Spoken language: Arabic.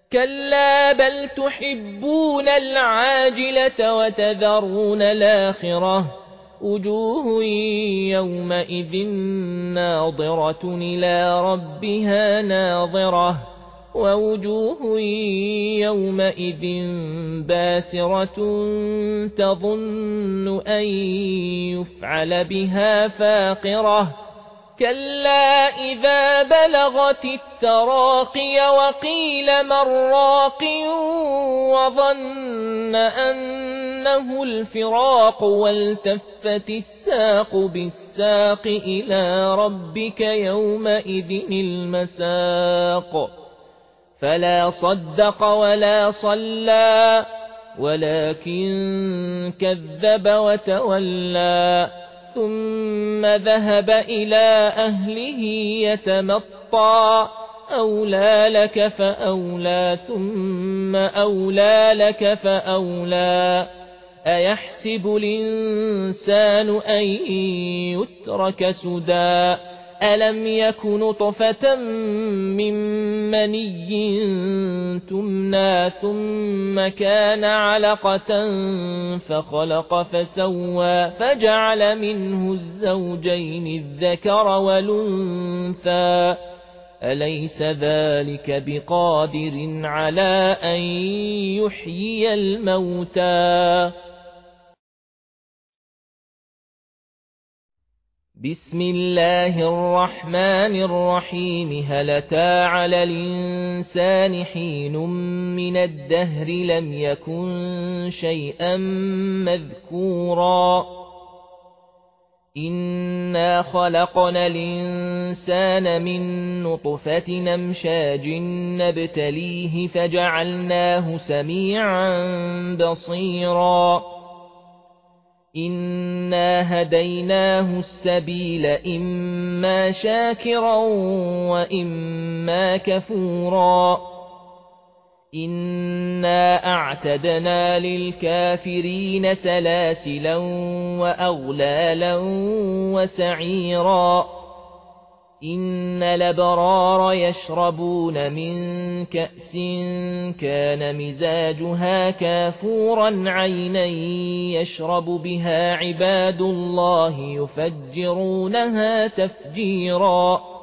كلا بل تحبون العاجلة وتذرون الآخرة وجوه يومئذ ناظرة إلى ربها ناظرة ووجوه يومئذ باسرة تظن أن يفعل بها فاقرة كلا إذا بلغت التراقي وقيل من راق وظن أنه الفراق والتفت الساق بالساق إلى ربك يومئذ المساق فلا صدق ولا صلى ولكن كذب وتولى ثم ذهب إلى أهله يتمطى أولى لك فأولى ثم أولى لك فأولى أيحسب الإنسان أن يترك سدى ألم يك نطفة من مني تمنى ثم كان علقة فخلق فسوى فجعل منه الزوجين الذكر والأنثى أليس ذلك بقادر على أن يحيي الموتى بسم الله الرحمن الرحيم هل أتى على الإنسان حين من الدهر لم يكن شيئا مذكورا إنا خلقنا الإنسان من نطفة أمشاج نبتليه فجعلناه سميعا بصيرا إنا هديناه السبيل إما شاكرا وإما كفورا إنا أعتدنا للكافرين سلاسلا وأغلالا وسعيرا إن الأبرار يشربون من كأس كان مزاجها كافورا عينا يشرب بها عباد الله يفجرونها تفجيرا